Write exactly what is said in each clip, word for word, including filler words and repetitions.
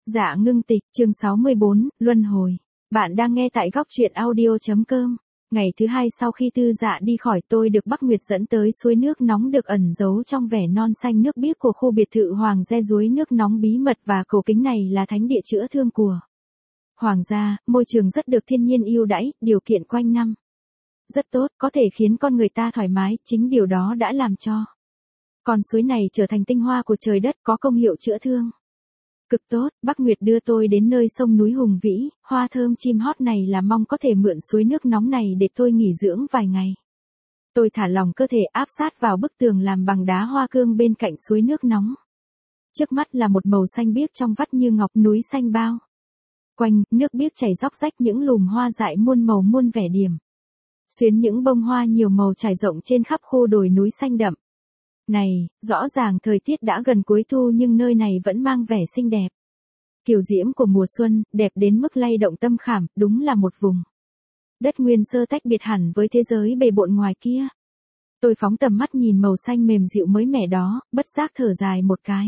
Dạ ngưng tịch, chương sáu mươi bốn, Luân hồi. Bạn đang nghe tại góc truyện audio.com. Ngày thứ hai sau khi Tư Dạ đi khỏi, tôi được Bắc Nguyệt dẫn tới suối nước nóng được ẩn giấu trong vẻ non xanh nước biếc của khu biệt thự Hoàng gia. Suối nước nóng bí mật và cổ kính này là thánh địa chữa thương của Hoàng gia, môi trường rất được thiên nhiên ưu đãi, điều kiện quanh năm rất tốt, có thể khiến con người ta thoải mái, chính điều đó đã làm cho con suối này trở thành tinh hoa của trời đất, có công hiệu chữa thương cực tốt. Bắc Nguyệt đưa tôi đến nơi sông núi hùng vĩ, hoa thơm chim hót này là mong có thể mượn suối nước nóng này để tôi nghỉ dưỡng vài ngày. Tôi thả lỏng cơ thể áp sát vào bức tường làm bằng đá hoa cương bên cạnh suối nước nóng. Trước mắt là một màu xanh biếc trong vắt như ngọc, núi xanh bao quanh, nước biếc chảy róc rách, những lùm hoa dại muôn màu muôn vẻ điểm xuyến những bông hoa nhiều màu trải rộng trên khắp khu đồi núi xanh đậm này. Rõ ràng thời tiết đã gần cuối thu nhưng nơi này vẫn mang vẻ xinh đẹp kiều diễm của mùa xuân, đẹp đến mức lay động tâm khảm, đúng là một vùng đất nguyên sơ tách biệt hẳn với thế giới bề bộn ngoài kia. Tôi phóng tầm mắt nhìn màu xanh mềm dịu mới mẻ đó, bất giác thở dài một cái.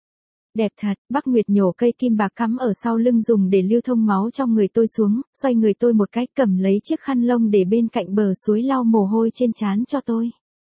Đẹp thật. Bắc Nguyệt nhổ cây kim bạc cắm ở sau lưng dùng để lưu thông máu trong người tôi xuống, xoay người tôi một cái, cầm lấy chiếc khăn lông để bên cạnh bờ suối lau mồ hôi trên trán cho tôi.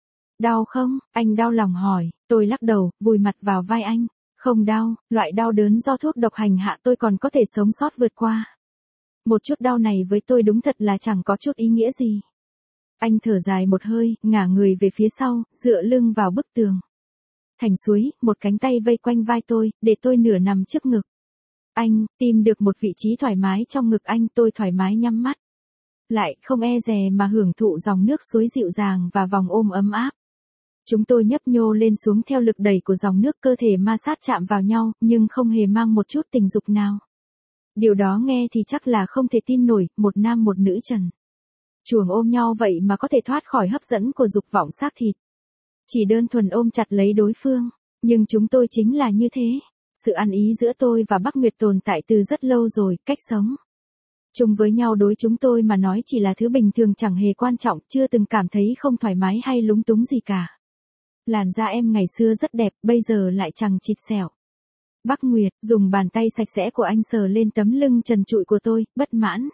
Đau không? Anh đau lòng hỏi. Tôi lắc đầu, vùi mặt vào vai anh. Không đau, loại đau đớn do thuốc độc hành hạ tôi còn có thể sống sót vượt qua. Một chút đau này với tôi đúng thật là chẳng có chút ý nghĩa gì. Anh thở dài một hơi, ngả người về phía sau, dựa lưng vào bức tường thành suối, một cánh tay vây quanh vai tôi, để tôi nửa nằm trước ngực anh, tìm được một vị trí thoải mái trong ngực anh. Tôi thoải mái nhắm mắt lại, không e dè mà hưởng thụ dòng nước suối dịu dàng và vòng ôm ấm áp. Chúng tôi nhấp nhô lên xuống theo lực đẩy của dòng nước, cơ thể ma sát chạm vào nhau, nhưng không hề mang một chút tình dục nào. Điều đó nghe thì chắc là không thể tin nổi, một nam một nữ trần truồng ôm nhau vậy mà có thể thoát khỏi hấp dẫn của dục vọng xác thịt. Chỉ đơn thuần ôm chặt lấy đối phương, nhưng chúng tôi chính là như thế. Sự ăn ý giữa tôi và Bắc Nguyệt tồn tại từ rất lâu rồi, cách sống chung với nhau đối chúng tôi mà nói chỉ là thứ bình thường, chẳng hề quan trọng, chưa từng cảm thấy không thoải mái hay lúng túng gì cả. Làn da em ngày xưa rất đẹp, bây giờ lại chằng chịt sẹo. Bắc Nguyệt dùng bàn tay sạch sẽ của anh sờ lên tấm lưng trần trụi của tôi, bất mãn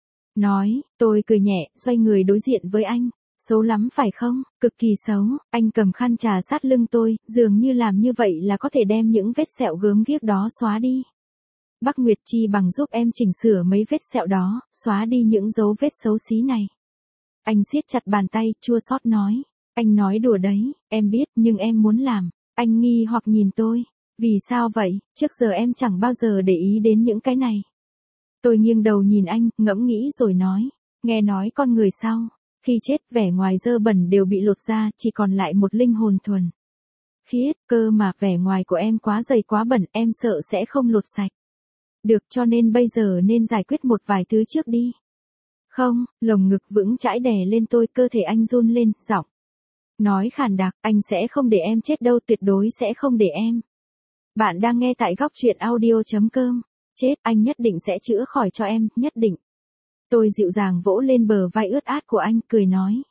nói. Tôi cười nhẹ, xoay người đối diện với anh. Xấu lắm phải không? Cực kỳ xấu. Anh cầm khăn trà sát lưng tôi, dường như làm như vậy là có thể đem những vết sẹo gớm ghiếc đó xóa đi. Bắc Nguyệt chi bằng giúp em chỉnh sửa mấy vết sẹo đó, xóa đi những dấu vết xấu xí này. Anh siết chặt bàn tay, chua xót nói. Anh nói đùa đấy, em biết, nhưng em muốn làm. Anh nghi hoặc nhìn tôi. Vì sao vậy? Trước giờ em chẳng bao giờ để ý đến những cái này. Tôi nghiêng đầu nhìn anh, ngẫm nghĩ rồi nói. Nghe nói con người sao? Khi chết, vẻ ngoài dơ bẩn đều bị lột ra, chỉ còn lại một linh hồn thuần khiết. Cơ mà vẻ ngoài của em quá dày quá bẩn, em sợ sẽ không lột sạch được, cho nên bây giờ nên giải quyết một vài thứ trước đi. Không, lồng ngực vững chãi đè lên tôi, cơ thể anh run lên, giọng nói khàn đặc. Anh sẽ không để em chết đâu, tuyệt đối sẽ không để em. Bạn đang nghe tại góc truyện audio.com. Chết, anh nhất định sẽ chữa khỏi cho em, nhất định. Tôi dịu dàng vỗ lên bờ vai ướt át của anh, cười nói.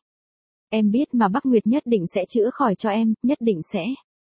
Em biết mà, Bắc Nguyệt nhất định sẽ chữa khỏi cho em, nhất định sẽ.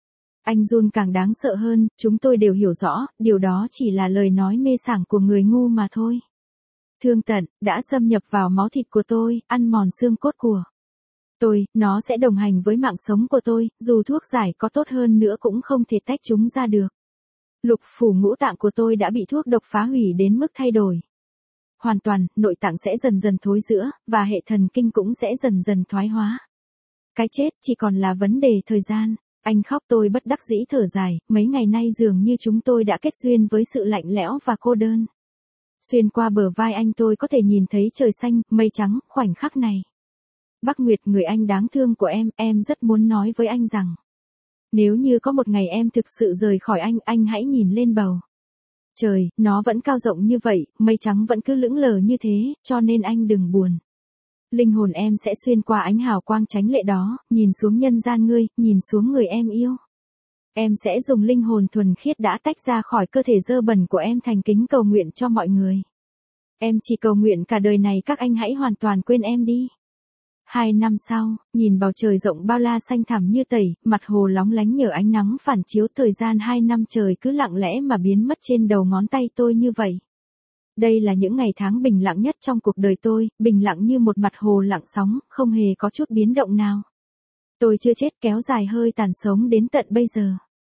Anh run càng đáng sợ hơn, chúng tôi đều hiểu rõ, điều đó chỉ là lời nói mê sảng của người ngu mà thôi. Thương tận, đã xâm nhập vào máu thịt của tôi, ăn mòn xương cốt của tôi, nó sẽ đồng hành với mạng sống của tôi, dù thuốc giải có tốt hơn nữa cũng không thể tách chúng ra được. Lục phủ ngũ tạng của tôi đã bị thuốc độc phá hủy đến mức thay đổi hoàn toàn, nội tạng sẽ dần dần thối rữa, và hệ thần kinh cũng sẽ dần dần thoái hóa. Cái chết chỉ còn là vấn đề thời gian. Anh khóc, tôi bất đắc dĩ thở dài, mấy ngày nay dường như chúng tôi đã kết duyên với sự lạnh lẽo và cô đơn. Xuyên qua bờ vai anh tôi có thể nhìn thấy trời xanh, mây trắng, khoảnh khắc này. Bắc Nguyệt, người anh đáng thương của em, em rất muốn nói với anh rằng, nếu như có một ngày em thực sự rời khỏi anh, anh hãy nhìn lên bầu trời, nó vẫn cao rộng như vậy, mây trắng vẫn cứ lững lờ như thế, cho nên anh đừng buồn. Linh hồn em sẽ xuyên qua ánh hào quang chánh lệ đó, nhìn xuống nhân gian ngươi, nhìn xuống người em yêu. Em sẽ dùng linh hồn thuần khiết đã tách ra khỏi cơ thể dơ bẩn của em thành kính cầu nguyện cho mọi người. Em chỉ cầu nguyện cả đời này các anh hãy hoàn toàn quên em đi. Hai năm sau, nhìn bầu trời rộng bao la xanh thẳm như tẩy, mặt hồ lóng lánh nhờ ánh nắng phản chiếu, thời gian hai năm trời cứ lặng lẽ mà biến mất trên đầu ngón tay tôi như vậy. Đây là những ngày tháng bình lặng nhất trong cuộc đời tôi, bình lặng như một mặt hồ lặng sóng, không hề có chút biến động nào. Tôi chưa chết, kéo dài hơi tàn sống đến tận bây giờ.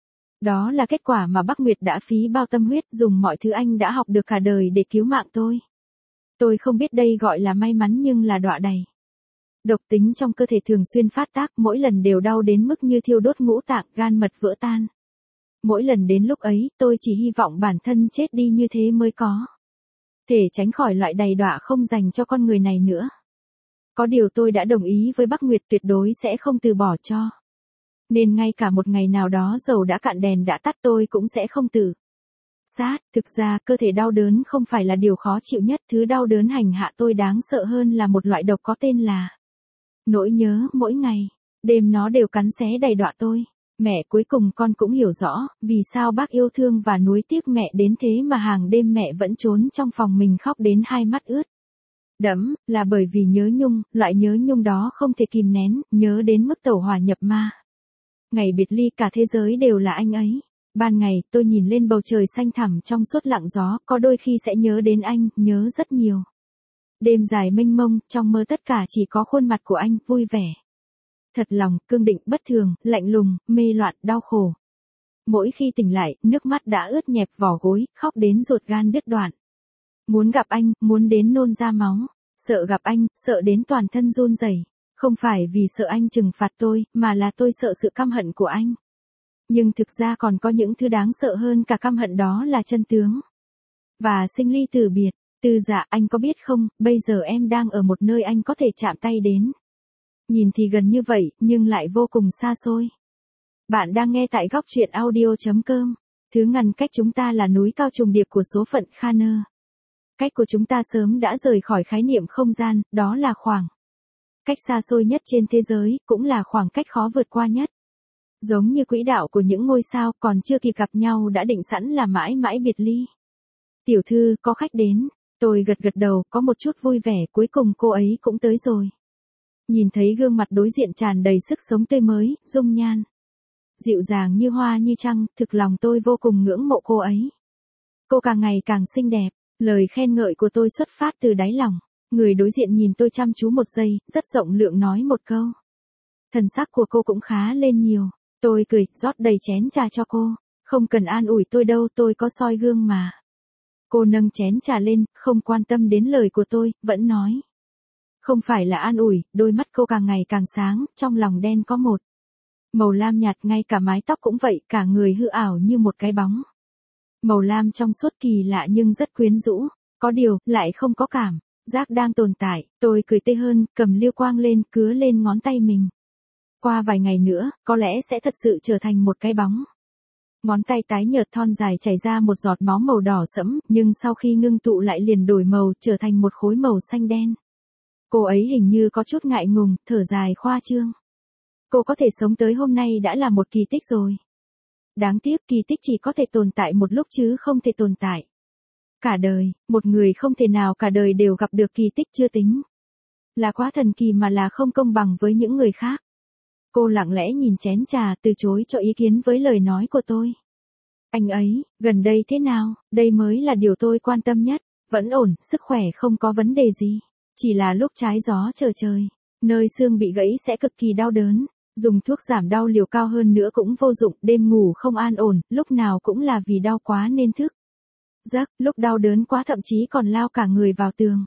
Đó là kết quả mà Bắc Nguyệt đã phí bao tâm huyết, dùng mọi thứ anh đã học được cả đời để cứu mạng tôi. Tôi không biết đây gọi là may mắn nhưng là đọa đầy. Độc tính trong cơ thể thường xuyên phát tác, mỗi lần đều đau đến mức như thiêu đốt ngũ tạng, gan mật vỡ tan. Mỗi lần đến lúc ấy, tôi chỉ hy vọng bản thân chết đi như thế mới có thể tránh khỏi loại đầy đọa không dành cho con người này nữa. Có điều tôi đã đồng ý với Bắc Nguyệt tuyệt đối sẽ không từ bỏ cho. Nên ngay cả một ngày nào đó dầu đã cạn đèn đã tắt tôi cũng sẽ không tự sát. Thực ra cơ thể đau đớn không phải là điều khó chịu nhất, thứ đau đớn hành hạ tôi đáng sợ hơn là một loại độc có tên là nỗi nhớ. Mỗi ngày, đêm nó đều cắn xé đầy đọa tôi. Mẹ, cuối cùng con cũng hiểu rõ, vì sao bác yêu thương và nuối tiếc mẹ đến thế mà hàng đêm mẹ vẫn trốn trong phòng mình khóc đến hai mắt ướt đẫm, là bởi vì nhớ Nhung, loại nhớ Nhung đó không thể kìm nén, nhớ đến mức tẩu hỏa nhập ma. Ngày biệt ly cả thế giới đều là anh ấy. Ban ngày, tôi nhìn lên bầu trời xanh thẳm trong suốt lặng gió, có đôi khi sẽ nhớ đến anh, nhớ rất nhiều. Đêm dài mênh mông, trong mơ tất cả chỉ có khuôn mặt của anh, vui vẻ, thật lòng, cương định, bất thường, lạnh lùng, mê loạn, đau khổ. Mỗi khi tỉnh lại, nước mắt đã ướt nhẹp vỏ gối, khóc đến ruột gan đứt đoạn. Muốn gặp anh, muốn đến nôn ra máu. Sợ gặp anh, sợ đến toàn thân run rẩy. Không phải vì sợ anh trừng phạt tôi, mà là tôi sợ sự căm hận của anh. Nhưng thực ra còn có những thứ đáng sợ hơn cả căm hận, đó là chân tướng và sinh ly từ biệt. Tư Dạ, anh có biết không, bây giờ em đang ở một nơi anh có thể chạm tay đến. Nhìn thì gần như vậy, nhưng lại vô cùng xa xôi. Bạn đang nghe tại góc truyện audio chấm com. Thứ ngăn cách chúng ta là núi cao trùng điệp của số phận Khaner. Cách của chúng ta sớm đã rời khỏi khái niệm không gian, đó là khoảng cách xa xôi nhất trên thế giới, cũng là khoảng cách khó vượt qua nhất. Giống như quỹ đạo của những ngôi sao, còn chưa kịp gặp nhau đã định sẵn là mãi mãi biệt ly. Tiểu thư, có khách đến. Tôi gật gật đầu, có một chút vui vẻ, cuối cùng cô ấy cũng tới rồi. Nhìn thấy gương mặt đối diện tràn đầy sức sống tươi mới, dung nhan dịu dàng như hoa như trăng, thực lòng tôi vô cùng ngưỡng mộ cô ấy. Cô càng ngày càng xinh đẹp, lời khen ngợi của tôi xuất phát từ đáy lòng. Người đối diện nhìn tôi chăm chú một giây, rất rộng lượng nói một câu. Thần sắc của cô cũng khá lên nhiều. Tôi cười, rót đầy chén trà cho cô. Không cần an ủi tôi đâu, tôi có soi gương mà. Cô nâng chén trà lên, không quan tâm đến lời của tôi, vẫn nói. Không phải là an ủi, đôi mắt cô càng ngày càng sáng, trong lòng đen có một màu lam nhạt, ngay cả mái tóc cũng vậy, cả người hư ảo như một cái bóng. Màu lam trong suốt kỳ lạ nhưng rất quyến rũ, có điều, lại không có cảm giác đang tồn tại. Tôi cười tê hơn, cầm liêu quang lên, cứa lên ngón tay mình. Qua vài ngày nữa, có lẽ sẽ thật sự trở thành một cái bóng. Ngón tay tái nhợt thon dài chảy ra một giọt máu màu đỏ sẫm, nhưng sau khi ngưng tụ lại liền đổi màu, trở thành một khối màu xanh đen. Cô ấy hình như có chút ngại ngùng, thở dài khoa trương. Cô có thể sống tới hôm nay đã là một kỳ tích rồi. Đáng tiếc kỳ tích chỉ có thể tồn tại một lúc chứ không thể tồn tại cả đời. Một người không thể nào cả đời đều gặp được kỳ tích chưa tính là quá thần kỳ mà là không công bằng với những người khác. Cô lặng lẽ nhìn chén trà, từ chối cho ý kiến với lời nói của tôi. Anh ấy, gần đây thế nào, đây mới là điều tôi quan tâm nhất. Vẫn ổn, sức khỏe không có vấn đề gì. Chỉ là lúc trái gió trở trời, nơi xương bị gãy sẽ cực kỳ đau đớn. Dùng thuốc giảm đau liều cao hơn nữa cũng vô dụng, đêm ngủ không an ổn, lúc nào cũng là vì đau quá nên thức giấc, lúc đau đớn quá thậm chí còn lao cả người vào tường.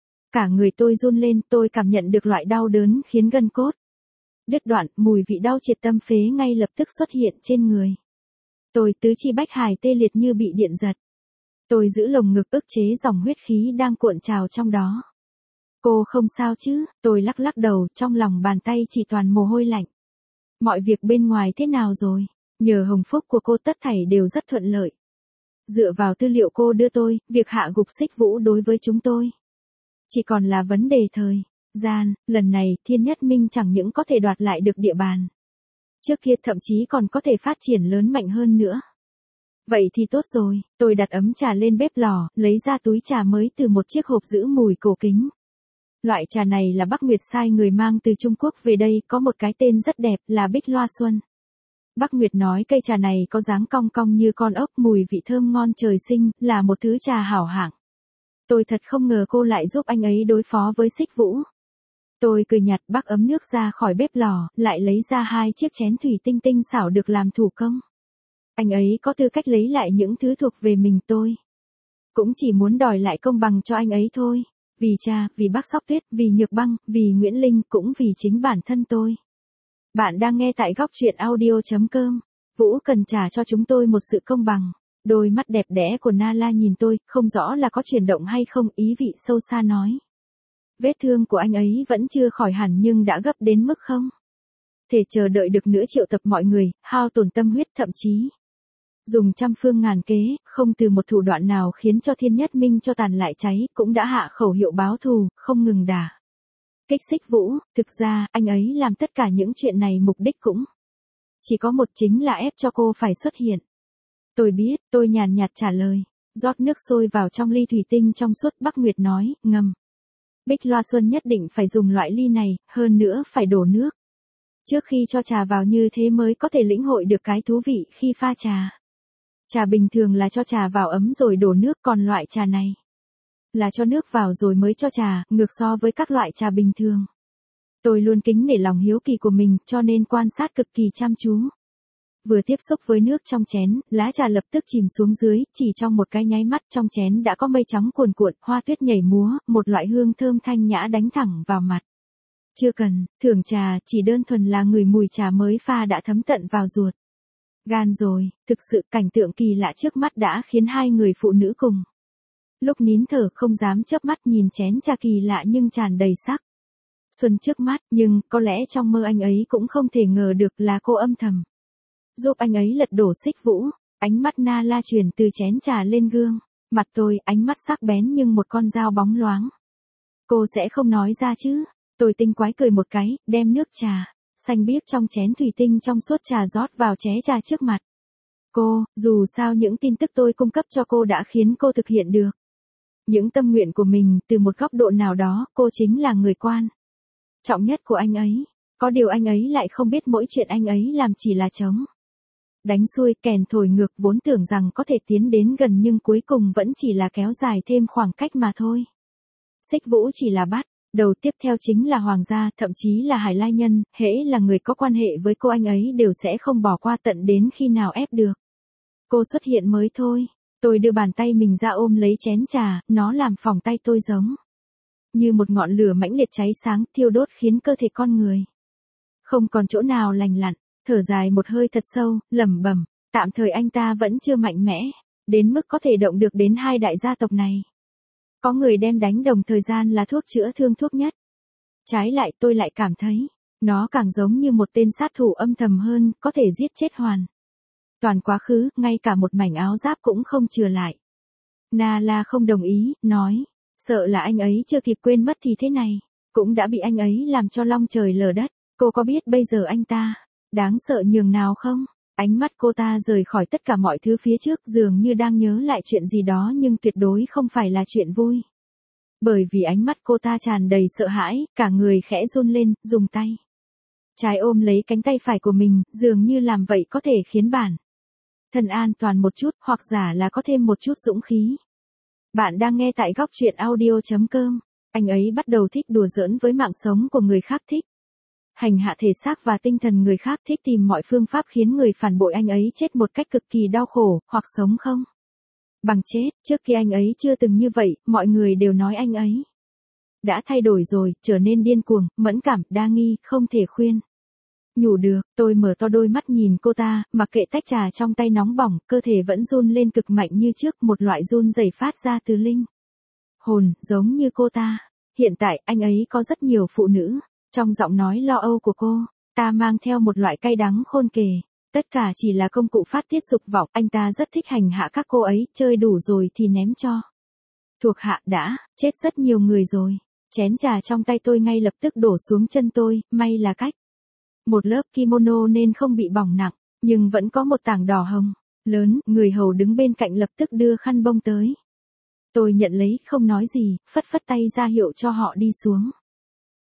Cả người tôi run lên, tôi cảm nhận được loại đau đớn khiến gân cốt đứt đoạn, mùi vị đau triệt tâm phế ngay lập tức xuất hiện trên người. Tôi tứ chi bách hải tê liệt như bị điện giật. Tôi giữ lồng ngực ức chế dòng huyết khí đang cuộn trào trong đó. Cô không sao chứ? Tôi lắc lắc đầu, trong lòng bàn tay chỉ toàn mồ hôi lạnh. Mọi việc bên ngoài thế nào rồi? Nhờ hồng phúc của cô tất thảy đều rất thuận lợi. Dựa vào tư liệu cô đưa tôi, việc hạ gục Xích Vũ đối với chúng tôi chỉ còn là vấn đề thời gian. Lần này, Thiên Nhất Minh chẳng những có thể đoạt lại được địa bàn trước kia, thậm chí còn có thể phát triển lớn mạnh hơn nữa. Vậy thì tốt rồi, tôi đặt ấm trà lên bếp lò, lấy ra túi trà mới từ một chiếc hộp giữ mùi cổ kính. Loại trà này là Bắc Nguyệt sai người mang từ Trung Quốc về đây, có một cái tên rất đẹp là Bích Loa Xuân. Bắc Nguyệt nói cây trà này có dáng cong cong như con ốc, mùi vị thơm ngon trời sinh, là một thứ trà hảo hạng. Tôi thật không ngờ cô lại giúp anh ấy đối phó với Xích Vũ. Tôi cười nhạt, bác ấm nước ra khỏi bếp lò, lại lấy ra hai chiếc chén thủy tinh tinh xảo được làm thủ công. Anh ấy có tư cách lấy lại những thứ thuộc về mình, tôi cũng chỉ muốn đòi lại công bằng cho anh ấy thôi. Vì cha, vì bác Sóc Tuyết, vì Nhược Băng, vì Nguyễn Linh, cũng vì chính bản thân tôi. Bạn đang nghe tại góc truyện audio chấm com. Vũ cần trả cho chúng tôi một sự công bằng. Đôi mắt đẹp đẽ của Nala nhìn tôi, không rõ là có chuyển động hay không, ý vị sâu xa nói. Vết thương của anh ấy vẫn chưa khỏi hẳn nhưng đã gấp đến mức không thể chờ đợi được nữa, triệu tập mọi người, hao tổn tâm huyết, thậm chí dùng trăm phương ngàn kế, không từ một thủ đoạn nào khiến cho Thiên Nhất Minh cho tàn lại cháy, cũng đã hạ khẩu hiệu báo thù, không ngừng đả kích Xích Vũ. Thực ra, anh ấy làm tất cả những chuyện này mục đích cũng chỉ có một, chính là ép cho cô phải xuất hiện. Tôi biết, tôi nhàn nhạt trả lời, rót nước sôi vào trong ly thủy tinh trong suốt. Bắc Nguyệt nói, ngầm. Bích Loa Xuân nhất định phải dùng loại ly này, hơn nữa phải đổ nước trước khi cho trà vào, như thế mới có thể lĩnh hội được cái thú vị khi pha trà. Trà bình thường là cho trà vào ấm rồi đổ nước, còn loại trà này là cho nước vào rồi mới cho trà, ngược so với các loại trà bình thường. Tôi luôn kính nể lòng hiếu kỳ của mình, cho nên quan sát cực kỳ chăm chú. Vừa tiếp xúc với nước trong chén, lá trà lập tức chìm xuống dưới, chỉ trong một cái nháy mắt trong chén đã có mây trắng cuồn cuộn, hoa tuyết nhảy múa, một loại hương thơm thanh nhã đánh thẳng vào mặt. Chưa cần thưởng trà, chỉ đơn thuần là ngửi mùi trà mới pha đã thấm tận vào ruột gan rồi. Thực sự cảnh tượng kỳ lạ trước mắt đã khiến hai người phụ nữ cùng lúc nín thở, không dám chớp mắt nhìn chén trà kỳ lạ nhưng tràn đầy sắc xuân trước mắt. Nhưng có lẽ trong mơ anh ấy cũng không thể ngờ được là cô âm thầm giúp anh ấy lật đổ Xích Vũ. Ánh mắt Nala chuyển từ chén trà lên gương mặt tôi, ánh mắt sắc bén nhưng một con dao bóng loáng. Cô sẽ không nói ra chứ? Tôi tinh quái cười một cái, đem nước trà xanh biếc trong chén thủy tinh trong suốt trà rót vào ché trà trước mặt cô. Dù sao những tin tức tôi cung cấp cho cô đã khiến cô thực hiện được những tâm nguyện của mình. Từ một góc độ nào đó, cô chính là người quan trọng nhất của anh ấy. Có điều anh ấy lại không biết mỗi chuyện anh ấy làm chỉ là trống đánh xuôi, kèn thổi ngược, vốn tưởng rằng có thể tiến đến gần nhưng cuối cùng vẫn chỉ là kéo dài thêm khoảng cách mà thôi. Xích Vũ chỉ là bắt đầu, tiếp theo chính là Hoàng gia, thậm chí là Hải Lai Nhân, hễ là người có quan hệ với cô anh ấy đều sẽ không bỏ qua tận đến khi nào ép được cô xuất hiện mới thôi. Tôi đưa bàn tay mình ra ôm lấy chén trà, nó làm phỏng tay tôi giống như một ngọn lửa mãnh liệt cháy sáng, thiêu đốt khiến cơ thể con người không còn chỗ nào lành lặn. Thở dài một hơi thật sâu, lẩm bẩm, tạm thời anh ta vẫn chưa mạnh mẽ đến mức có thể động được đến hai đại gia tộc này. Có người đem đánh đồng thời gian là thuốc chữa thương thuốc nhất. Trái lại, tôi lại cảm thấy nó càng giống như một tên sát thủ âm thầm hơn, có thể giết chết hoàn toàn quá khứ, ngay cả một mảnh áo giáp cũng không chừa lại. Nala không đồng ý, nói, sợ là anh ấy chưa kịp quên mất thì thế này cũng đã bị anh ấy làm cho long trời lở đất. Cô có biết bây giờ anh ta đáng sợ nhường nào không? Ánh mắt cô ta rời khỏi tất cả mọi thứ phía trước, dường như đang nhớ lại chuyện gì đó nhưng tuyệt đối không phải là chuyện vui. Bởi vì ánh mắt cô ta tràn đầy sợ hãi, cả người khẽ run lên, dùng tay trái ôm lấy cánh tay phải của mình, dường như làm vậy có thể khiến bản thân an toàn một chút, hoặc giả là có thêm một chút dũng khí. Bạn đang nghe tại góc truyện audio chấm com. Anh ấy bắt đầu thích đùa giỡn với mạng sống của người khác, thích hành hạ thể xác và tinh thần người khác, thích tìm mọi phương pháp khiến người phản bội anh ấy chết một cách cực kỳ đau khổ, hoặc sống không bằng chết. Trước khi anh ấy chưa từng như vậy, mọi người đều nói anh ấy đã thay đổi rồi, trở nên điên cuồng, mẫn cảm, đa nghi, không thể khuyên nhủ được. Tôi mở to đôi mắt nhìn cô ta, mặc kệ tách trà trong tay nóng bỏng, cơ thể vẫn run lên cực mạnh như trước, một loại run rẩy phát ra từ linh hồn, giống như cô ta. Hiện tại, anh ấy có rất nhiều phụ nữ. Trong giọng nói lo âu của cô ta mang theo một loại cay đắng khôn kể. Tất cả chỉ là công cụ phát tiết dục vọng. Anh ta rất thích hành hạ các cô ấy, chơi đủ rồi thì ném cho thuộc hạ, đã chết rất nhiều người rồi. Chén trà trong tay tôi ngay lập tức đổ xuống chân tôi, may là cách một lớp kimono nên không bị bỏng nặng, nhưng vẫn có một tảng đỏ hồng lớn. Người hầu đứng bên cạnh lập tức đưa khăn bông tới. Tôi nhận lấy, không nói gì, phất phất tay ra hiệu cho họ đi xuống.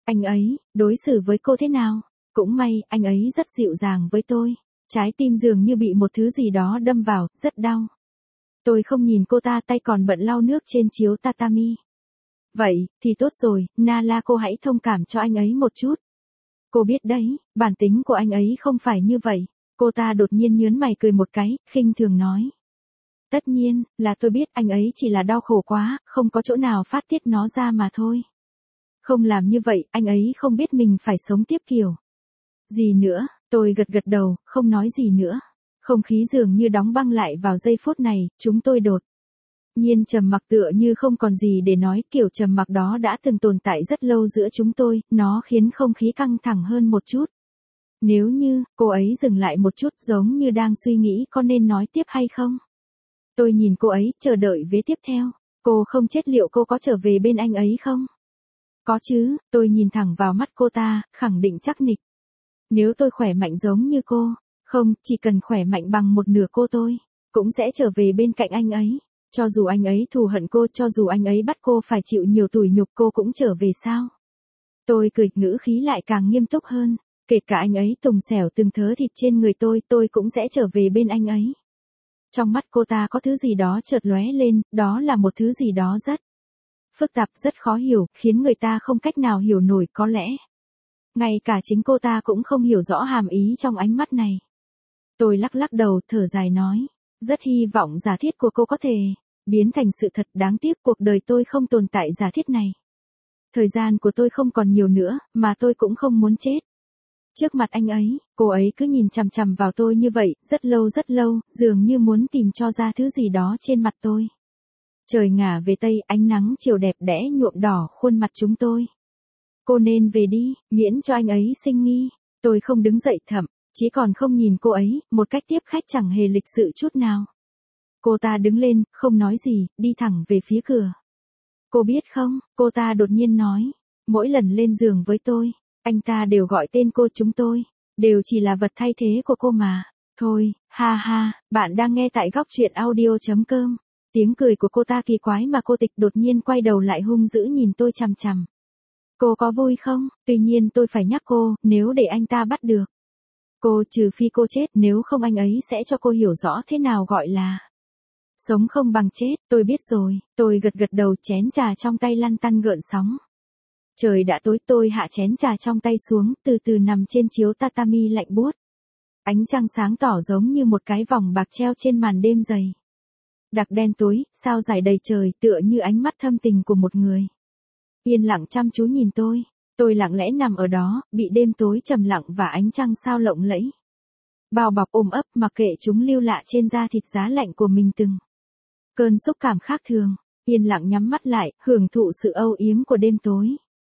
Anh ấy, đối xử với cô thế nào? Cũng may, anh ấy rất dịu dàng với tôi. Trái tim dường như bị một thứ gì đó đâm vào, rất đau. Tôi không nhìn cô ta, tay còn bận lau nước trên chiếu tatami. Vậy, thì tốt rồi, Nala, cô hãy thông cảm cho anh ấy một chút. Cô biết đấy, bản tính của anh ấy không phải như vậy. Cô ta đột nhiên nhớn mày cười một cái, khinh thường nói. Tất nhiên, là tôi biết anh ấy chỉ là đau khổ quá, không có chỗ nào phát tiết nó ra mà thôi. Không làm như vậy, anh ấy không biết mình phải sống tiếp kiểu. Gì nữa, tôi gật gật đầu, không nói gì nữa. Không khí dường như đóng băng lại vào giây phút này, chúng tôi đột nhiên trầm mặc tựa như không còn gì để nói, kiểu trầm mặc đó đã từng tồn tại rất lâu giữa chúng tôi, nó khiến không khí căng thẳng hơn một chút. Nếu như, cô ấy dừng lại một chút giống như đang suy nghĩ có nên nói tiếp hay không. Tôi nhìn cô ấy, chờ đợi vế tiếp theo. Cô không chết, liệu cô có trở về bên anh ấy không? Có chứ, tôi nhìn thẳng vào mắt cô ta, khẳng định chắc nịch. Nếu tôi khỏe mạnh giống như cô, không, chỉ cần khỏe mạnh bằng một nửa cô tôi, cũng sẽ trở về bên cạnh anh ấy. Cho dù anh ấy thù hận cô, cho dù anh ấy bắt cô phải chịu nhiều tủi nhục, cô cũng trở về sao? Tôi cười, ngữ khí lại càng nghiêm túc hơn. Kể cả anh ấy tùng xẻo từng thớ thịt trên người tôi, tôi cũng sẽ trở về bên anh ấy. Trong mắt cô ta có thứ gì đó chợt lóe lên, đó là một thứ gì đó rất phức tạp, rất khó hiểu, khiến người ta không cách nào hiểu nổi, có lẽ. Ngay cả chính cô ta cũng không hiểu rõ hàm ý trong ánh mắt này. Tôi lắc lắc đầu, thở dài nói. Rất hy vọng giả thiết của cô có thể biến thành sự thật, đáng tiếc cuộc đời tôi không tồn tại giả thiết này. Thời gian của tôi không còn nhiều nữa, mà tôi cũng không muốn chết. Trước mặt anh ấy, cô ấy cứ nhìn chằm chằm vào tôi như vậy, rất lâu rất lâu, dường như muốn tìm cho ra thứ gì đó trên mặt tôi. Trời ngả về tây, ánh nắng chiều đẹp đẽ nhuộm đỏ khuôn mặt chúng tôi. Cô nên về đi, miễn cho anh ấy sinh nghi. Tôi không đứng dậy, thậm chí còn không nhìn cô ấy, một cách tiếp khách chẳng hề lịch sự chút nào. Cô ta đứng lên, không nói gì, đi thẳng về phía cửa. Cô biết không, cô ta đột nhiên nói, mỗi lần lên giường với tôi, anh ta đều gọi tên cô, chúng tôi đều chỉ là vật thay thế của cô mà. Thôi, ha ha, bạn đang nghe tại góc truyện audio chấm com. Tiếng cười của cô ta kỳ quái mà cô tịch, đột nhiên quay đầu lại hung dữ nhìn tôi chằm chằm. Cô có vui không? Tuy nhiên tôi phải nhắc cô, nếu để anh ta bắt được cô, trừ phi cô chết, nếu không anh ấy sẽ cho cô hiểu rõ thế nào gọi là sống không bằng chết. Tôi biết rồi, tôi gật gật đầu, chén trà trong tay lăn tăn gợn sóng. Trời đã tối, tôi hạ chén trà trong tay xuống, từ từ nằm trên chiếu tatami lạnh buốt. Ánh trăng sáng tỏ giống như một cái vòng bạc treo trên màn đêm dày đặc đen tối, sao rải đầy trời, tựa như ánh mắt thâm tình của một người yên lặng chăm chú nhìn tôi. Tôi lặng lẽ nằm ở đó, bị đêm tối trầm lặng và ánh trăng sao lộng lẫy bao bọc ôm ấp, mặc kệ chúng lưu lạ trên da thịt giá lạnh của mình từng cơn xúc cảm khác thường. Yên lặng nhắm mắt lại, hưởng thụ sự âu yếm của đêm tối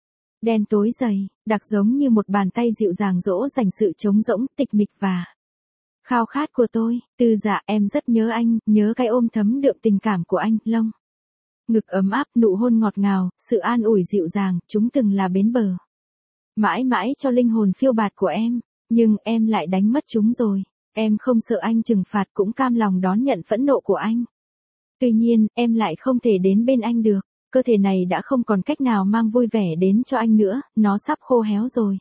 đen tối dày đặc, giống như một bàn tay dịu dàng dỗ dành sự trống rỗng, tịch mịch và khao khát của tôi. Từ dạ, em rất nhớ anh, nhớ cái ôm thấm đượm tình cảm của anh, lông ngực ấm áp, nụ hôn ngọt ngào, sự an ủi dịu dàng, chúng từng là bến bờ mãi mãi cho linh hồn phiêu bạt của em. Nhưng em lại đánh mất chúng rồi. Em không sợ anh trừng phạt, cũng cam lòng đón nhận phẫn nộ của anh. Tuy nhiên, em lại không thể đến bên anh được. Cơ thể này đã không còn cách nào mang vui vẻ đến cho anh nữa, nó sắp khô héo rồi.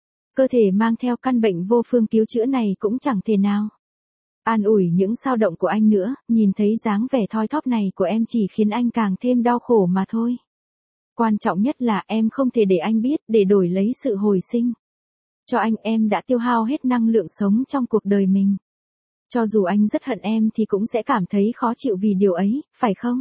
Cơ thể mang theo căn bệnh vô phương cứu chữa này cũng chẳng thể nào an ủi những sao động của anh nữa, nhìn thấy dáng vẻ thoi thóp này của em chỉ khiến anh càng thêm đau khổ mà thôi. Quan trọng nhất là em không thể để anh biết, để đổi lấy sự hồi sinh cho anh, em đã tiêu hao hết năng lượng sống trong cuộc đời mình. Cho dù anh rất hận em thì cũng sẽ cảm thấy khó chịu vì điều ấy, phải không?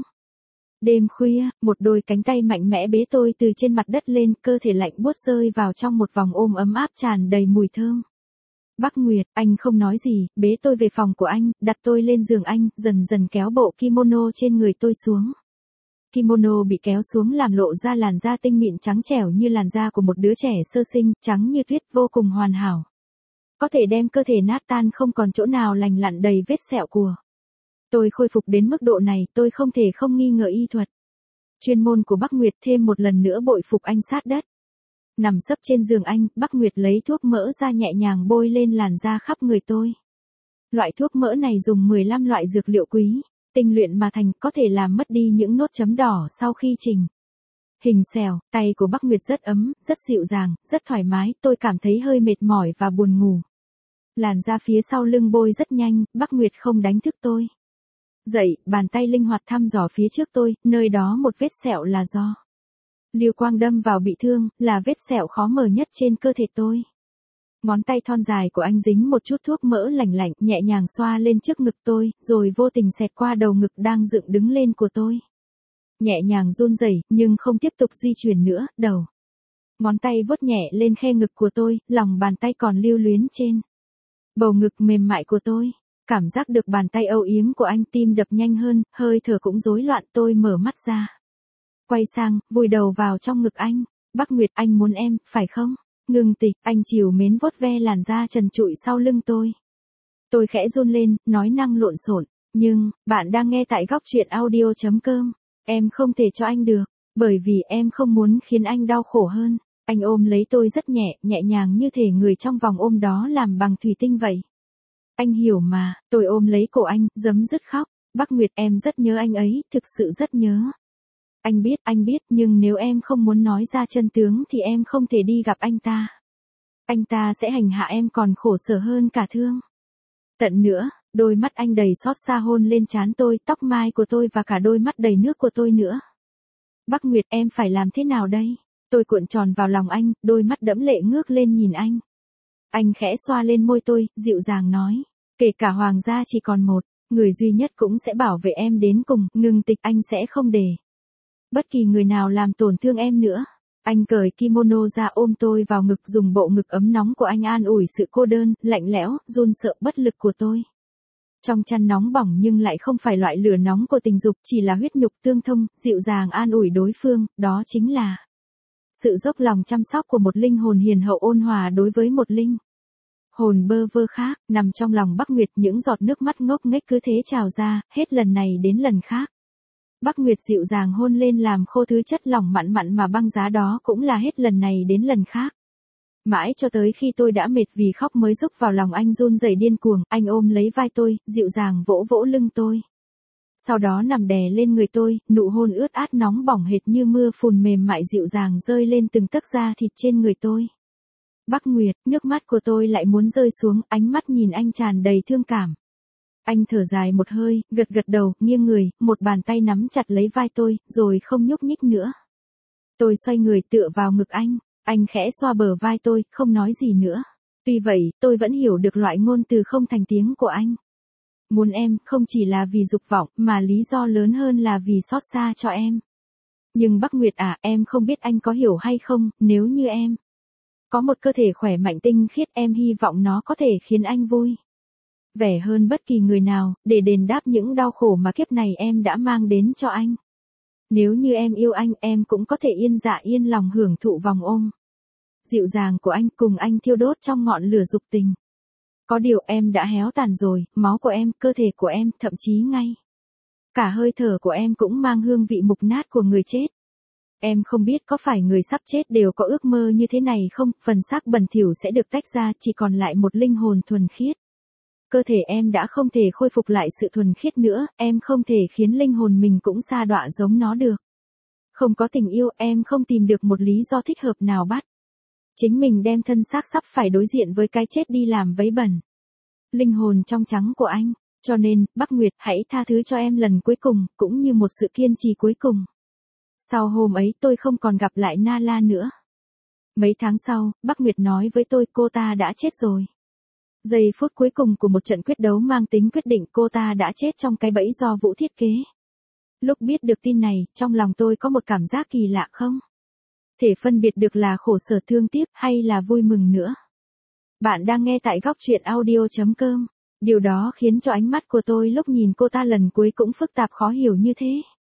Đêm khuya, một đôi cánh tay mạnh mẽ bế tôi từ trên mặt đất lên, cơ thể lạnh buốt rơi vào trong một vòng ôm ấm áp tràn đầy mùi thơm. Bắc Nguyệt, anh không nói gì, bế tôi về phòng của anh, đặt tôi lên giường anh, dần dần kéo bộ kimono trên người tôi xuống. Kimono bị kéo xuống làm lộ ra làn da tinh mịn trắng trẻo như làn da của một đứa trẻ sơ sinh, trắng như tuyết, vô cùng hoàn hảo. Có thể đem cơ thể nát tan không còn chỗ nào lành lặn, đầy vết sẹo của tôi khôi phục đến mức độ này, tôi không thể không nghi ngờ y thuật chuyên môn của Bắc Nguyệt, thêm một lần nữa bội phục anh sát đất. Nằm sấp trên giường anh, Bắc Nguyệt lấy thuốc mỡ ra nhẹ nhàng bôi lên làn da khắp người tôi. Loại thuốc mỡ này dùng mười lăm loại dược liệu quý tinh luyện mà thành, có thể làm mất đi những nốt chấm đỏ sau khi chỉnh Hình xẻo, tay của Bắc Nguyệt rất ấm, rất dịu dàng, rất thoải mái, tôi cảm thấy hơi mệt mỏi và buồn ngủ. Làn da phía sau lưng bôi rất nhanh, Bắc Nguyệt không đánh thức tôi. Dậy, bàn tay linh hoạt thăm dò phía trước tôi, nơi đó một vết sẹo là do Lưu quang đâm vào bị thương, là vết sẹo khó mờ nhất trên cơ thể tôi. Ngón tay thon dài của anh dính một chút thuốc mỡ lạnh lạnh, nhẹ nhàng xoa lên trước ngực tôi, rồi vô tình xẹt qua đầu ngực đang dựng đứng lên của tôi. Nhẹ nhàng run rẩy, nhưng không tiếp tục di chuyển nữa, đầu. Ngón tay vuốt nhẹ lên khe ngực của tôi, lòng bàn tay còn lưu luyến trên bầu ngực mềm mại của tôi. Cảm giác được bàn tay âu yếm của anh, tim đập nhanh hơn, hơi thở cũng rối loạn, tôi mở mắt ra. Quay sang, vùi đầu vào trong ngực anh. Bắc Nguyệt, anh muốn em, phải không? Ngừng tịch, anh trìu mến vuốt ve làn da trần trụi sau lưng tôi. Tôi khẽ run lên, nói năng lộn xộn, nhưng, bạn đang nghe tại góc truyện audio chấm com. Em không thể cho anh được, bởi vì em không muốn khiến anh đau khổ hơn. Anh ôm lấy tôi rất nhẹ, nhẹ nhàng như thể người trong vòng ôm đó làm bằng thủy tinh vậy. Anh hiểu mà, tôi ôm lấy cổ anh, giấm dứt khóc. Bắc Nguyệt, em rất nhớ anh ấy, thực sự rất nhớ. Anh biết, anh biết, nhưng nếu em không muốn nói ra chân tướng thì em không thể đi gặp anh ta. Anh ta sẽ hành hạ em còn khổ sở hơn cả thương tận nữa. Đôi mắt anh đầy xót xa hôn lên trán tôi, tóc mai của tôi và cả đôi mắt đầy nước của tôi nữa. Bắc Nguyệt, em phải làm thế nào đây? Tôi cuộn tròn vào lòng anh, đôi mắt đẫm lệ ngước lên nhìn anh. Anh khẽ xoa lên môi tôi, dịu dàng nói, kể cả hoàng gia chỉ còn một, người duy nhất cũng sẽ bảo vệ em đến cùng. Ngừng tịch, anh sẽ không để bất kỳ người nào làm tổn thương em nữa. Anh cởi kimono ra ôm tôi vào ngực, dùng bộ ngực ấm nóng của anh an ủi sự cô đơn, lạnh lẽo, run sợ bất lực của tôi. Trong chăn nóng bỏng nhưng lại không phải loại lửa nóng của tình dục, chỉ là huyết nhục tương thông, dịu dàng an ủi đối phương, đó chính là sự dốc lòng chăm sóc của một linh hồn hiền hậu ôn hòa đối với một linh hồn bơ vơ khác. Nằm trong lòng Bắc Nguyệt, những giọt nước mắt ngốc nghếch cứ thế trào ra, hết lần này đến lần khác. Bắc Nguyệt dịu dàng hôn lên làm khô thứ chất lỏng mặn mặn mà băng giá đó, cũng là hết lần này đến lần khác. Mãi cho tới khi tôi đã mệt vì khóc mới rúc vào lòng anh run rẩy điên cuồng, anh ôm lấy vai tôi, dịu dàng vỗ vỗ lưng tôi. Sau đó nằm đè lên người tôi, nụ hôn ướt át nóng bỏng hệt như mưa phùn mềm mại dịu dàng rơi lên từng tấc da thịt trên người tôi. Bắc Nguyệt, nước mắt của tôi lại muốn rơi xuống, ánh mắt nhìn anh tràn đầy thương cảm. Anh thở dài một hơi, gật gật đầu, nghiêng người, một bàn tay nắm chặt lấy vai tôi, rồi không nhúc nhích nữa. Tôi xoay người tựa vào ngực anh, anh khẽ xoa bờ vai tôi, không nói gì nữa. Tuy vậy, tôi vẫn hiểu được loại ngôn từ không thành tiếng của anh. Muốn em, không chỉ là vì dục vọng, mà lý do lớn hơn là vì xót xa cho em. Nhưng Bắc Nguyệt à, em không biết anh có hiểu hay không, nếu như em có một cơ thể khỏe mạnh tinh khiết, em hy vọng nó có thể khiến anh vui vẻ hơn bất kỳ người nào, để đền đáp những đau khổ mà kiếp này em đã mang đến cho anh. Nếu như em yêu anh, em cũng có thể yên dạ yên lòng hưởng thụ vòng ôm dịu dàng của anh, cùng anh thiêu đốt trong ngọn lửa dục tình. Có điều em đã héo tàn rồi, máu của em, cơ thể của em, thậm chí ngay cả hơi thở của em cũng mang hương vị mục nát của người chết. Em không biết có phải người sắp chết đều có ước mơ như thế này không, phần xác bẩn thỉu sẽ được tách ra, chỉ còn lại một linh hồn thuần khiết. Cơ thể em đã không thể khôi phục lại sự thuần khiết nữa, em không thể khiến linh hồn mình cũng sa đọa giống nó được. Không có tình yêu, em không tìm được một lý do thích hợp nào bắt chính mình đem thân xác sắp phải đối diện với cái chết đi làm vấy bẩn linh hồn trong trắng của anh. Cho nên, Bắc Nguyệt, hãy tha thứ cho em lần cuối cùng, cũng như một sự kiên trì cuối cùng. Sau hôm ấy tôi không còn gặp lại Nala nữa. Mấy tháng sau, Bắc Nguyệt nói với tôi cô ta đã chết rồi. Giây phút cuối cùng của một trận quyết đấu mang tính quyết định, cô ta đã chết trong cái bẫy do Vũ thiết kế. Lúc biết được tin này, trong lòng tôi có một cảm giác kỳ lạ không thể phân biệt được là khổ sở thương tiếc hay là vui mừng nữa. Bạn đang nghe tại góc truyện audio chấm com. Điều đó khiến cho ánh mắt của tôi lúc nhìn cô ta lần cuối cũng phức tạp khó hiểu như thế.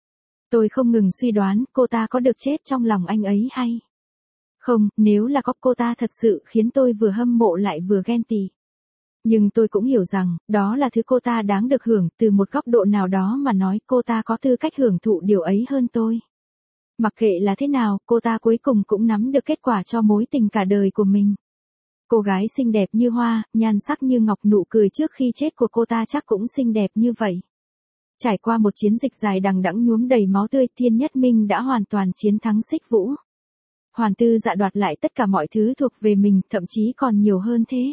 Tôi không ngừng suy đoán cô ta có được chết trong lòng anh ấy hay không, nếu là có, cô ta thật sự khiến tôi vừa hâm mộ lại vừa ghen tị. Nhưng tôi cũng hiểu rằng, đó là thứ cô ta đáng được hưởng, từ một góc độ nào đó mà nói, cô ta có tư cách hưởng thụ điều ấy hơn tôi. Mặc kệ là thế nào, cô ta cuối cùng cũng nắm được kết quả cho mối tình cả đời của mình. Cô gái xinh đẹp như hoa, nhan sắc như ngọc, nụ cười trước khi chết của cô ta chắc cũng xinh đẹp như vậy. Trải qua một chiến dịch dài đằng đẵng nhuốm đầy máu tươi, Thiên Nhất Minh đã hoàn toàn chiến thắng Xích Vũ. Hoàn Tư Dạ đoạt lại tất cả mọi thứ thuộc về mình, thậm chí còn nhiều hơn thế.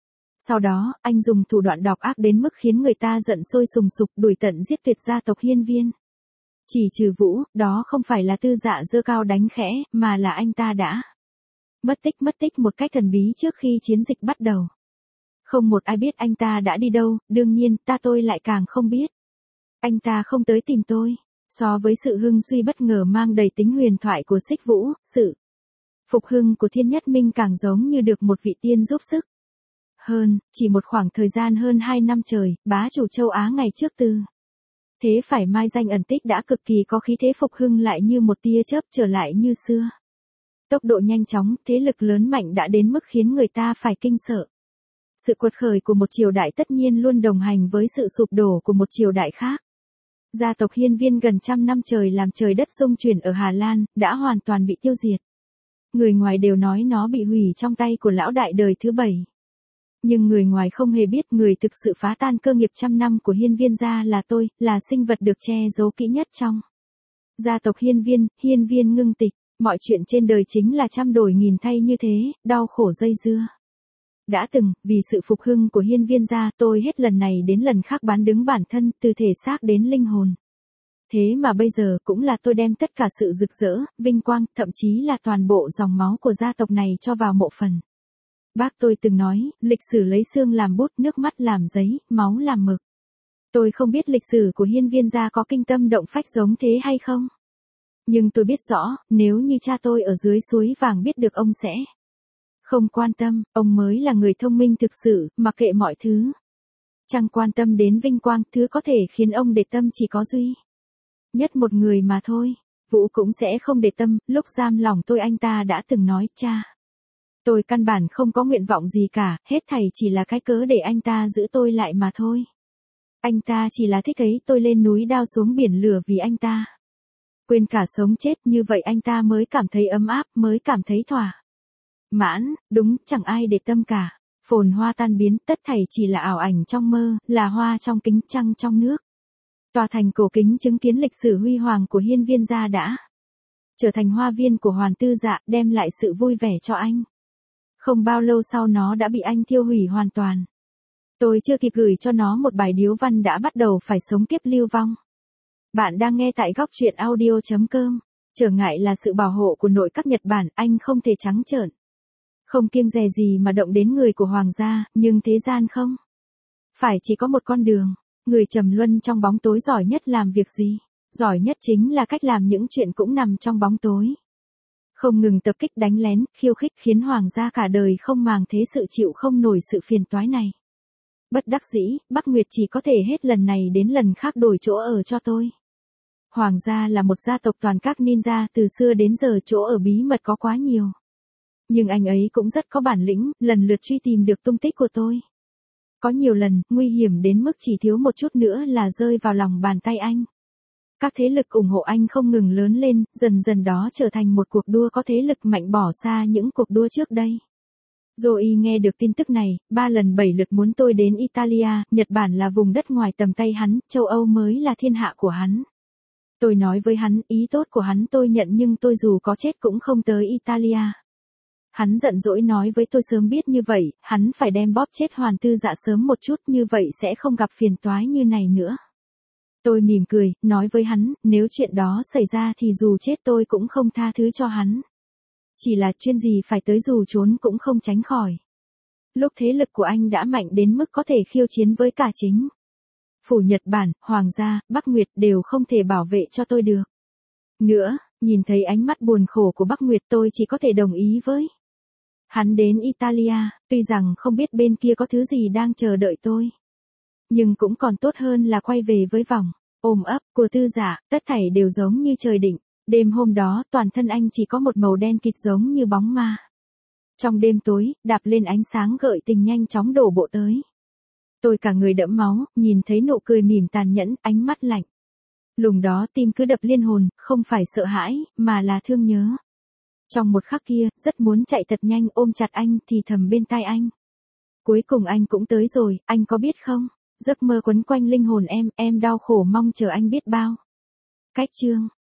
Sau đó, anh dùng thủ đoạn độc ác đến mức khiến người ta giận sôi sùng sục, đuổi tận giết tuyệt gia tộc Hiên Viên. Chỉ trừ Vũ, đó không phải là Tư Dạ giơ cao đánh khẽ, mà là anh ta đã mất tích mất tích một cách thần bí trước khi chiến dịch bắt đầu. Không một ai biết anh ta đã đi đâu, đương nhiên, ta tôi lại càng không biết. Anh ta không tới tìm tôi. So với sự hưng suy bất ngờ mang đầy tính huyền thoại của Xích Vũ, sự phục hưng của Thiên Nhất Minh càng giống như được một vị tiên giúp sức. Hơn, chỉ một khoảng thời gian hơn hai năm trời, bá chủ châu Á ngày trước từ thế phải mai danh ẩn tích đã cực kỳ có khí thế phục hưng lại như một tia chớp trở lại như xưa. Tốc độ nhanh chóng, thế lực lớn mạnh đã đến mức khiến người ta phải kinh sợ. Sự quật khởi của một triều đại tất nhiên luôn đồng hành với sự sụp đổ của một triều đại khác. Gia tộc Hiên Viên gần trăm năm trời làm trời đất xung chuyển ở Hà Lan, đã hoàn toàn bị tiêu diệt. Người ngoài đều nói nó bị hủy trong tay của lão đại đời thứ bảy. Nhưng người ngoài không hề biết người thực sự phá tan cơ nghiệp trăm năm của Hiên Viên gia là tôi, là sinh vật được che giấu kỹ nhất trong gia tộc Hiên Viên. Hiên Viên ngưng tịch, mọi chuyện trên đời chính là trăm đổi nghìn thay như thế, đau khổ dây dưa. Đã từng, vì sự phục hưng của Hiên Viên gia, tôi hết lần này đến lần khác bán đứng bản thân, từ thể xác đến linh hồn. Thế mà bây giờ cũng là tôi đem tất cả sự rực rỡ, vinh quang, thậm chí là toàn bộ dòng máu của gia tộc này cho vào mộ phần. Bác tôi từng nói, lịch sử lấy xương làm bút, nước mắt làm giấy, máu làm mực. Tôi không biết lịch sử của Hiên Viên gia có kinh tâm động phách giống thế hay không. Nhưng tôi biết rõ, nếu như cha tôi ở dưới suối vàng biết được ông sẽ không quan tâm, ông mới là người thông minh thực sự, mặc kệ mọi thứ. Chẳng quan tâm đến vinh quang, thứ có thể khiến ông để tâm chỉ có duy nhất một người mà thôi. Vũ cũng sẽ không để tâm, lúc giam lòng tôi anh ta đã từng nói, cha. Tôi căn bản không có nguyện vọng gì cả, hết thảy chỉ là cái cớ để anh ta giữ tôi lại mà thôi. Anh ta chỉ là thích thấy tôi lên núi đao xuống biển lửa vì anh ta quên cả sống chết, như vậy anh ta mới cảm thấy ấm áp, mới cảm thấy thỏa mãn. Đúng, chẳng ai để tâm cả. Phồn hoa tan biến, tất thảy chỉ là ảo ảnh trong mơ, là hoa trong kính, trăng trong nước. Tòa thành cổ kính chứng kiến lịch sử huy hoàng của Hiên Viên gia đã trở thành hoa viên của Hoàn Tư Dạ, đem lại sự vui vẻ cho anh. Không bao lâu sau nó đã bị anh thiêu hủy hoàn toàn. Tôi chưa kịp gửi cho nó một bài điếu văn đã bắt đầu phải sống kiếp lưu vong. Bạn đang nghe tại góc truyện audio chấm com. Trở ngại là sự bảo hộ của nội các Nhật Bản, anh không thể trắng trợn, không kiêng dè gì mà động đến người của hoàng gia, nhưng thế gian không phải chỉ có một con đường. Người trầm luân trong bóng tối giỏi nhất làm việc gì? Giỏi nhất chính là cách làm những chuyện cũng nằm trong bóng tối. Không ngừng tập kích, đánh lén, khiêu khích khiến hoàng gia cả đời không màng thế sự chịu không nổi sự phiền toái này. Bất đắc dĩ, Bắc Nguyệt chỉ có thể hết lần này đến lần khác đổi chỗ ở cho tôi. Hoàng gia là một gia tộc toàn các ninja, từ xưa đến giờ chỗ ở bí mật có quá nhiều. Nhưng anh ấy cũng rất có bản lĩnh, lần lượt truy tìm được tung tích của tôi. Có nhiều lần, nguy hiểm đến mức chỉ thiếu một chút nữa là rơi vào lòng bàn tay anh. Các thế lực ủng hộ anh không ngừng lớn lên, dần dần đó trở thành một cuộc đua có thế lực mạnh bỏ xa những cuộc đua trước đây. Zoe nghe được tin tức này, ba lần bảy lượt muốn tôi đến Italia, Nhật Bản là vùng đất ngoài tầm tay hắn, châu Âu mới là thiên hạ của hắn. Tôi nói với hắn, ý tốt của hắn tôi nhận nhưng tôi dù có chết cũng không tới Italia. Hắn giận dỗi nói với tôi sớm biết như vậy, hắn phải đem bóp chết Hoàn Tư Dạ sớm một chút, như vậy sẽ không gặp phiền toái như này nữa. Tôi mỉm cười, nói với hắn, nếu chuyện đó xảy ra thì dù chết tôi cũng không tha thứ cho hắn. Chỉ là chuyện gì phải tới dù trốn cũng không tránh khỏi. Lúc thế lực của anh đã mạnh đến mức có thể khiêu chiến với cả chính phủ Nhật Bản, Hoàng gia, Bắc Nguyệt đều không thể bảo vệ cho tôi được. Nữa, nhìn thấy ánh mắt buồn khổ của Bắc Nguyệt tôi chỉ có thể đồng ý với hắn đến Italia, tuy rằng không biết bên kia có thứ gì đang chờ đợi tôi. Nhưng cũng còn tốt hơn là quay về với vòng ôm ấp của Tư Dạ, tất thảy đều giống như trời định. Đêm hôm đó, toàn thân anh chỉ có một màu đen kịt giống như bóng ma. Trong đêm tối, đạp lên ánh sáng gợi tình nhanh chóng đổ bộ tới. Tôi cả người đẫm máu, nhìn thấy nụ cười mỉm tàn nhẫn, ánh mắt lạnh lùng đó, tim cứ đập liên hồn, không phải sợ hãi, mà là thương nhớ. Trong một khắc kia, rất muốn chạy thật nhanh ôm chặt anh, thì thầm bên tai anh. Cuối cùng anh cũng tới rồi, anh có biết không? Giấc mơ quấn quanh linh hồn em, em đau khổ mong chờ anh biết bao. Cách chương